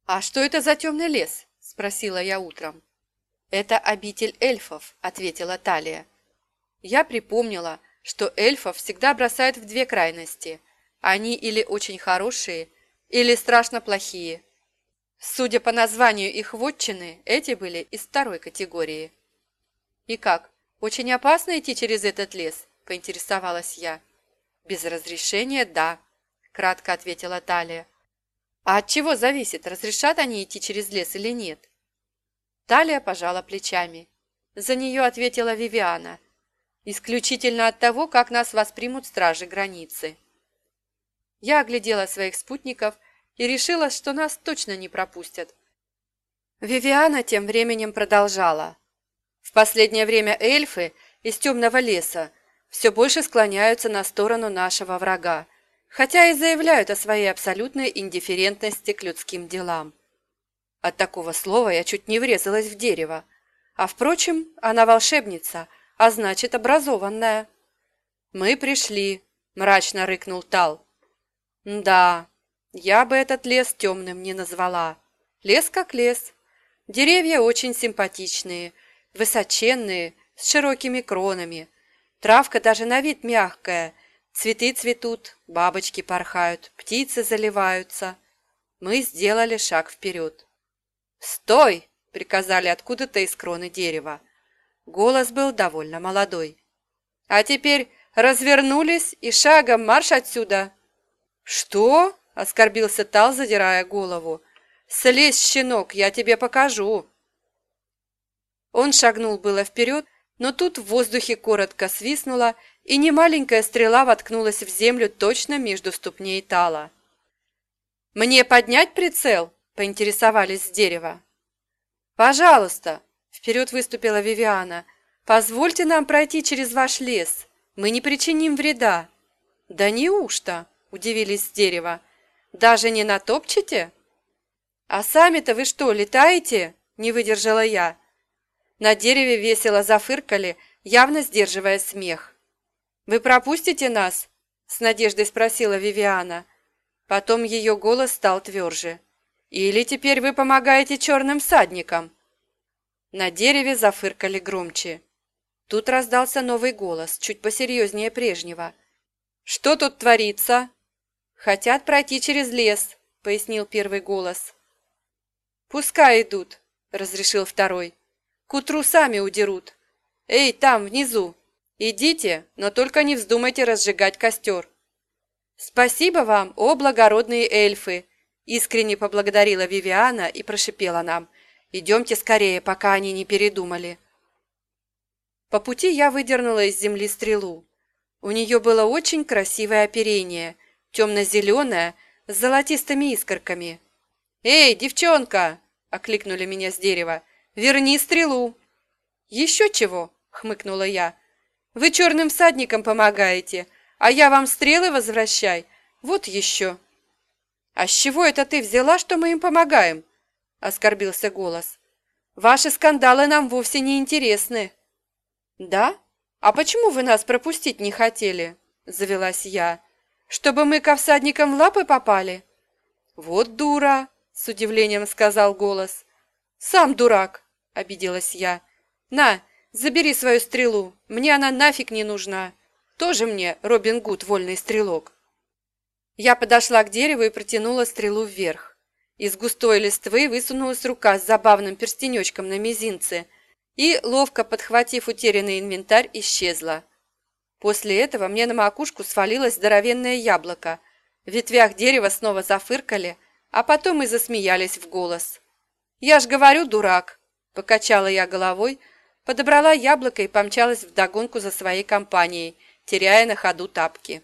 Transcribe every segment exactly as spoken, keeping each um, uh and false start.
«А что это за темный лес?» – спросила я утром. «Это обитель эльфов», – ответила Талия. Я припомнила, что эльфов всегда бросают в две крайности. Они или очень хорошие, или страшно плохие. Судя по названию их вотчины, эти были из второй категории. «И как, очень опасно идти через этот лес?» – поинтересовалась я. «Без разрешения – да», – кратко ответила Талия. «А от чего зависит, разрешат они идти через лес или нет?» Талия пожала плечами. За нее ответила Вивиана. «Исключительно от того, как нас воспримут стражи границы». Я оглядела своих спутников и решила, что нас точно не пропустят. Вивиана тем временем продолжала. «В последнее время эльфы из темного леса все больше склоняются на сторону нашего врага, хотя и заявляют о своей абсолютной индифферентности к людским делам». От такого слова я чуть не врезалась в дерево. А впрочем, она волшебница, а значит образованная. «Мы пришли», – мрачно рыкнул Тал. «Да, я бы этот лес темным не назвала. Лес как лес. Деревья очень симпатичные, высоченные, с широкими кронами. Травка даже на вид мягкая. Цветы цветут, бабочки порхают, птицы заливаются». Мы сделали шаг вперед. «Стой!» – приказали откуда-то из кроны дерева. Голос был довольно молодой. «А теперь развернулись и шагом марш отсюда!» «Что?» – оскорбился Тал, задирая голову. «Слезь, щенок, я тебе покажу!» Он шагнул было вперед, но тут в воздухе коротко свистнуло, и немаленькая стрела воткнулась в землю точно между ступней Тала. «Мне поднять прицел?» – поинтересовались с дерева. «Пожалуйста!» – вперед выступила Вивиана. «Позвольте нам пройти через ваш лес. Мы не причиним вреда». «Да неужто?» – удивились с дерева. «Даже не натопчете?» «А сами-то вы что, летаете?» – не выдержала я. На дереве весело зафыркали, явно сдерживая смех. «Вы пропустите нас?» – с надеждой спросила Вивиана. Потом ее голос стал тверже. «Или теперь вы помогаете черным всадникам?» На дереве зафыркали громче. Тут раздался новый голос, чуть посерьезнее прежнего. «Что тут творится?» «Хотят пройти через лес», — пояснил первый голос. «Пускай идут», — разрешил второй. «К утру сами удерут. Эй, там, внизу, идите, но только не вздумайте разжигать костер». «Спасибо вам, о благородные эльфы!» Искренне поблагодарила Вивиана и прошипела нам. «Идемте скорее, пока они не передумали». По пути я выдернула из земли стрелу. У нее было очень красивое оперение, темно-зеленое, с золотистыми искорками. «Эй, девчонка!» – окликнули меня с дерева. «Верни стрелу!» «Еще чего?» – хмыкнула я. «Вы черным всадникам помогаете, а я вам стрелы возвращай. Вот еще!» «А с чего это ты взяла, что мы им помогаем?» – оскорбился голос. «Ваши скандалы нам вовсе не интересны». «Да? А почему вы нас пропустить не хотели?» – завелась я. «Чтобы мы ко всадникам в лапы попали?» «Вот дура!» – с удивлением сказал голос. «Сам дурак!» – обиделась я. «На, забери свою стрелу, мне она нафиг не нужна. Тоже мне Робин Гуд, вольный стрелок». Я подошла к дереву и протянула стрелу вверх. Из густой листвы высунулась рука с забавным перстенечком на мизинце и, ловко подхватив утерянный инвентарь, исчезла. После этого мне на макушку свалилось здоровенное яблоко. В ветвях дерева снова зафыркали, а потом и засмеялись в голос. «Я ж говорю, дурак!» – покачала я головой, подобрала яблоко и помчалась вдогонку за своей компанией, теряя на ходу тапки.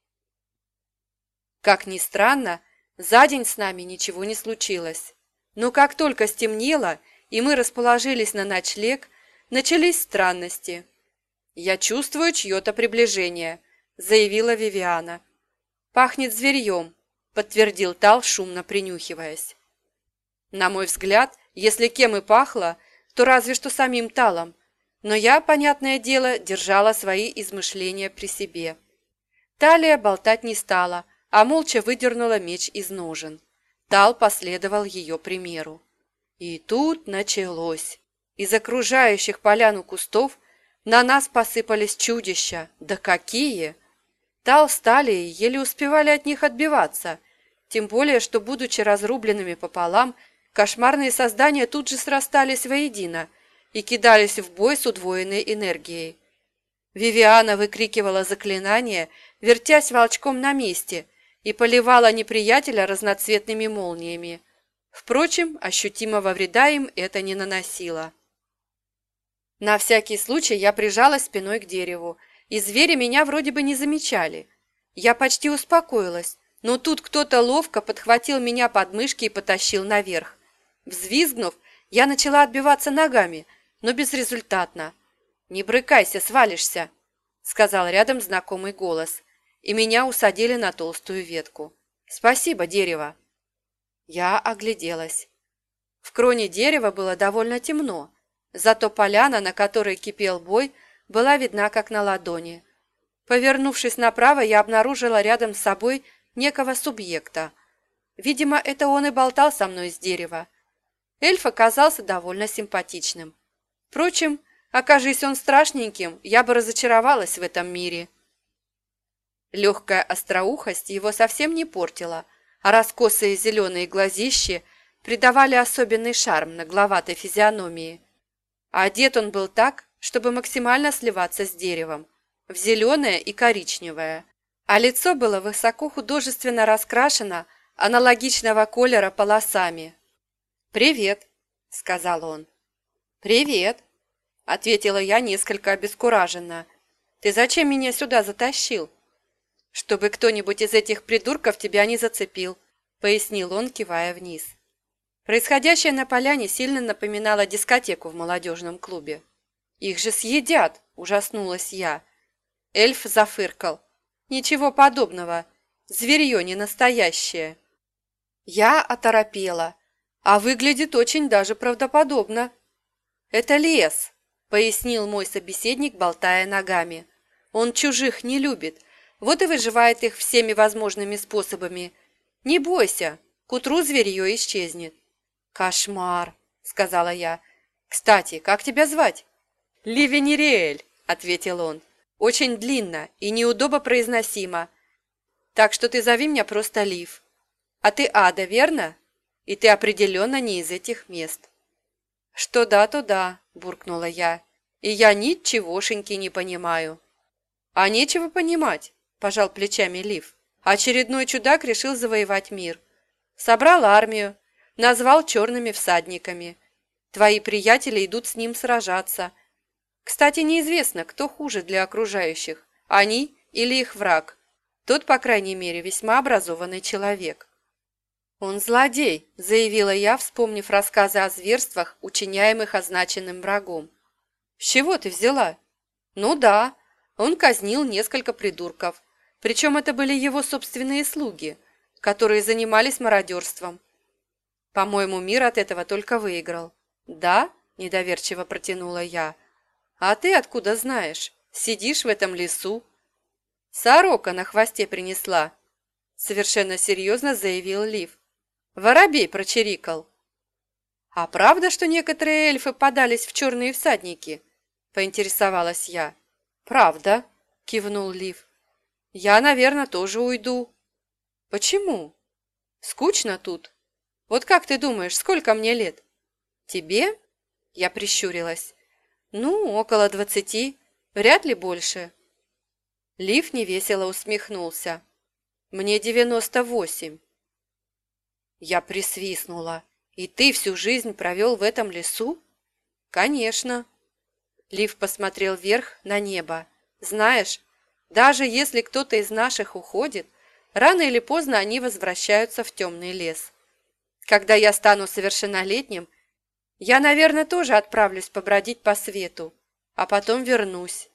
Как ни странно, за день с нами ничего не случилось. Но как только стемнело, и мы расположились на ночлег, начались странности. «Я чувствую чье-то приближение», — заявила Вивиана. «Пахнет зверьем», — подтвердил Тал, шумно принюхиваясь. На мой взгляд, если кем и пахло, то разве что самим Талом, но я, понятное дело, держала свои измышления при себе. Талия болтать не стала, а молча выдернула меч из ножен. Тал последовал ее примеру. И тут началось. Из окружающих поляну кустов на нас посыпались чудища. Да какие! Тал встали и еле успевали от них отбиваться. Тем более, что, будучи разрубленными пополам, кошмарные создания тут же срастались воедино и кидались в бой с удвоенной энергией. Вивиана выкрикивала заклинания, вертясь волчком на месте, и поливала неприятеля разноцветными молниями. Впрочем, ощутимого вреда им это не наносило. На всякий случай я прижалась спиной к дереву, и звери меня вроде бы не замечали. Я почти успокоилась, но тут кто-то ловко подхватил меня под мышки и потащил наверх. Взвизгнув, я начала отбиваться ногами, но безрезультатно. «Не брыкайся, свалишься», — сказал рядом знакомый голос, и меня усадили на толстую ветку. «Спасибо, дерево». Я огляделась. В кроне дерева было довольно темно, зато поляна, на которой кипел бой, была видна как на ладони. Повернувшись направо, я обнаружила рядом с собой некого субъекта. Видимо, это он и болтал со мной с дерева. Эльф оказался довольно симпатичным. Впрочем, окажись он страшненьким, я бы разочаровалась в этом мире. Легкая остроухость его совсем не портила, а раскосые зеленые глазищи придавали особенный шарм нагловатой физиономии. А одет он был так, чтобы максимально сливаться с деревом, в зеленое и коричневое, а лицо было высоко художественно раскрашено аналогичного колера полосами. «Привет», — сказал он. «Привет», — ответила я несколько обескураженно. «Ты зачем меня сюда затащил?» «Чтобы кто-нибудь из этих придурков тебя не зацепил», — пояснил он, кивая вниз. Происходящее на поляне сильно напоминало дискотеку в молодежном клубе. «Их же съедят!» – ужаснулась я. Эльф зафыркал. «Ничего подобного. Зверье не настоящее». Я оторопела, а выглядит очень даже правдоподобно. «Это лес», – пояснил мой собеседник, болтая ногами. «Он чужих не любит, вот и выживает их всеми возможными способами. Не бойся, к утру зверье исчезнет». «Кошмар», — сказала я. «Кстати, как тебя звать?» «Ливенериэль», — ответил он. «Очень длинно и неудобно произносимо. Так что ты зови меня просто Лив. А ты Ада, верно? И ты определенно не из этих мест». «Что да, то да», — буркнула я. «И я ничегошеньки не понимаю». «А нечего понимать», — пожал плечами Лив. «Очередной чудак решил завоевать мир. Собрал армию, назвал черными всадниками. Твои приятели идут с ним сражаться. Кстати, неизвестно, кто хуже для окружающих, они или их враг. Тот, по крайней мере, весьма образованный человек». «Он злодей», — заявила я, вспомнив рассказы о зверствах, учиняемых означенным врагом. «С чего ты взяла?» «Ну да, он казнил несколько придурков. Причем это были его собственные слуги, которые занимались мародерством. По-моему, мир от этого только выиграл». «Да?» – недоверчиво протянула я. «А ты откуда знаешь? Сидишь в этом лесу?» «Сорока на хвосте принесла», – совершенно серьезно заявил Лив. «Воробей прочирикал». «А правда, что некоторые эльфы подались в черные всадники?» – поинтересовалась я. «Правда», – кивнул Лив. «Я, наверное, тоже уйду». «Почему?» «Скучно тут. Вот как ты думаешь, сколько мне лет?» «Тебе?» – я прищурилась. «Ну, около двадцати, вряд ли больше». Лив невесело усмехнулся. «Мне девяносто восемь». Я присвистнула. «И ты всю жизнь провел в этом лесу?» «Конечно». Лив посмотрел вверх на небо. «Знаешь, даже если кто-то из наших уходит, рано или поздно они возвращаются в темный лес. Когда я стану совершеннолетним, я, наверное, тоже отправлюсь побродить по свету, а потом вернусь».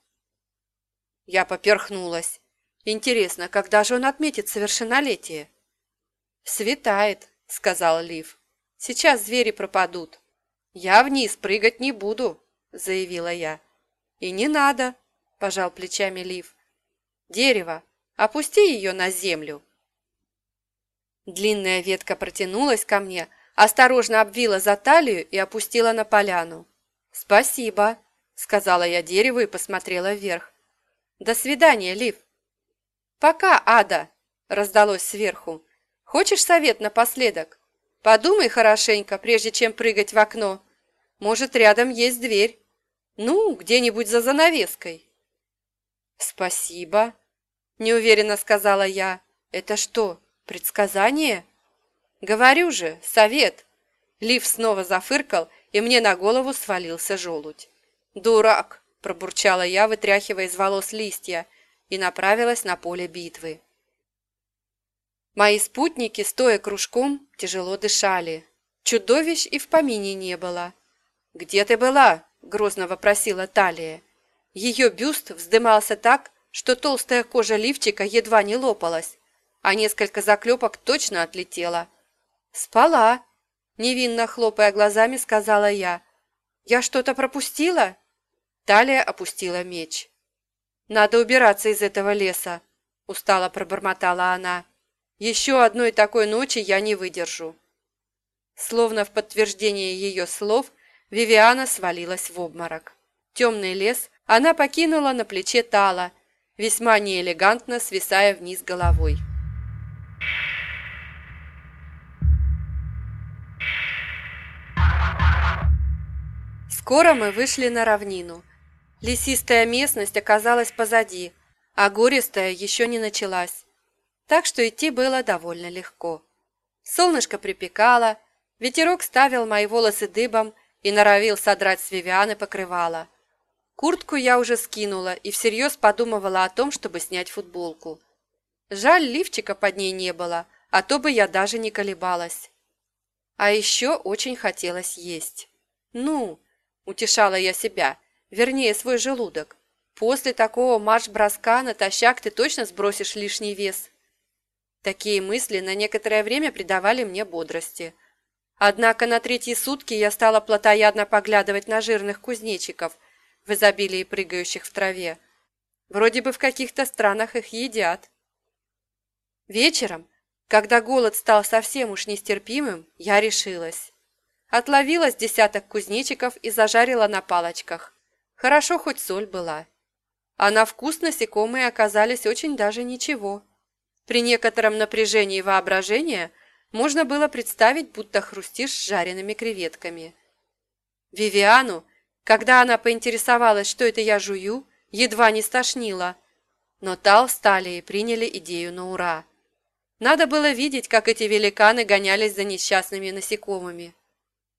Я поперхнулась. «Интересно, когда же он отметит совершеннолетие?» «Светает», — сказал Лив. «Сейчас звери пропадут». «Я вниз прыгать не буду», — заявила я. «И не надо», — пожал плечами Лив. «Дерево, опусти ее на землю». Длинная ветка протянулась ко мне, осторожно обвила за талию и опустила на поляну. «Спасибо», — сказала я дереву и посмотрела вверх. «До свидания, Лив». «Пока, Ада», — раздалось сверху. «Хочешь совет напоследок? Подумай хорошенько, прежде чем прыгать в окно. Может, рядом есть дверь. Ну, где-нибудь за занавеской». «Спасибо», — неуверенно сказала я. «Это что, предсказание?» «Говорю же, совет!» Лив снова зафыркал, и мне на голову свалился желудь. «Дурак!» – пробурчала я, вытряхивая из волос листья, и направилась на поле битвы. Мои спутники, стоя кружком, тяжело дышали. Чудовищ и в помине не было. «Где ты была?» – грозно вопросила Талия. Ее бюст вздымался так, что толстая кожа лифчика едва не лопалась, а несколько заклепок точно отлетело. «Спала», – невинно хлопая глазами, сказала я. «Я что-то пропустила?» Талия опустила меч. «Надо убираться из этого леса», – устало пробормотала она. «Еще одной такой ночи я не выдержу». Словно в подтверждение ее слов, Вивиана свалилась в обморок. Темный лес она покинула на плече Тала, весьма неэлегантно свисая вниз головой. Скоро мы вышли на равнину. Лесистая местность оказалась позади, а гористая еще не началась, так что идти было довольно легко. Солнышко припекало, ветерок ставил мои волосы дыбом и норовил содрать с Вивианы покрывало. Куртку я уже скинула и всерьез подумывала о том, чтобы снять футболку. Жаль, лифчика под ней не было, а то бы я даже не колебалась. А еще очень хотелось есть. Ну, утешала я себя, вернее свой желудок. После такого марш-броска натощак ты точно сбросишь лишний вес. Такие мысли на некоторое время придавали мне бодрости. Однако на третьи сутки я стала плотоядно поглядывать на жирных кузнечиков, в изобилии прыгающих в траве. Вроде бы в каких-то странах их едят. Вечером, когда голод стал совсем уж нестерпимым, я решилась. Отловила с десяток кузнечиков и зажарила на палочках. Хорошо, хоть соль была. А на вкус насекомые оказались очень даже ничего. При некотором напряжении воображения можно было представить, будто хрустишь с жареными креветками. Вивиану, когда она поинтересовалась, что это я жую, едва не стошнило. Но Тал с Талией приняли идею на ура. Надо было видеть, как эти великаны гонялись за несчастными насекомыми.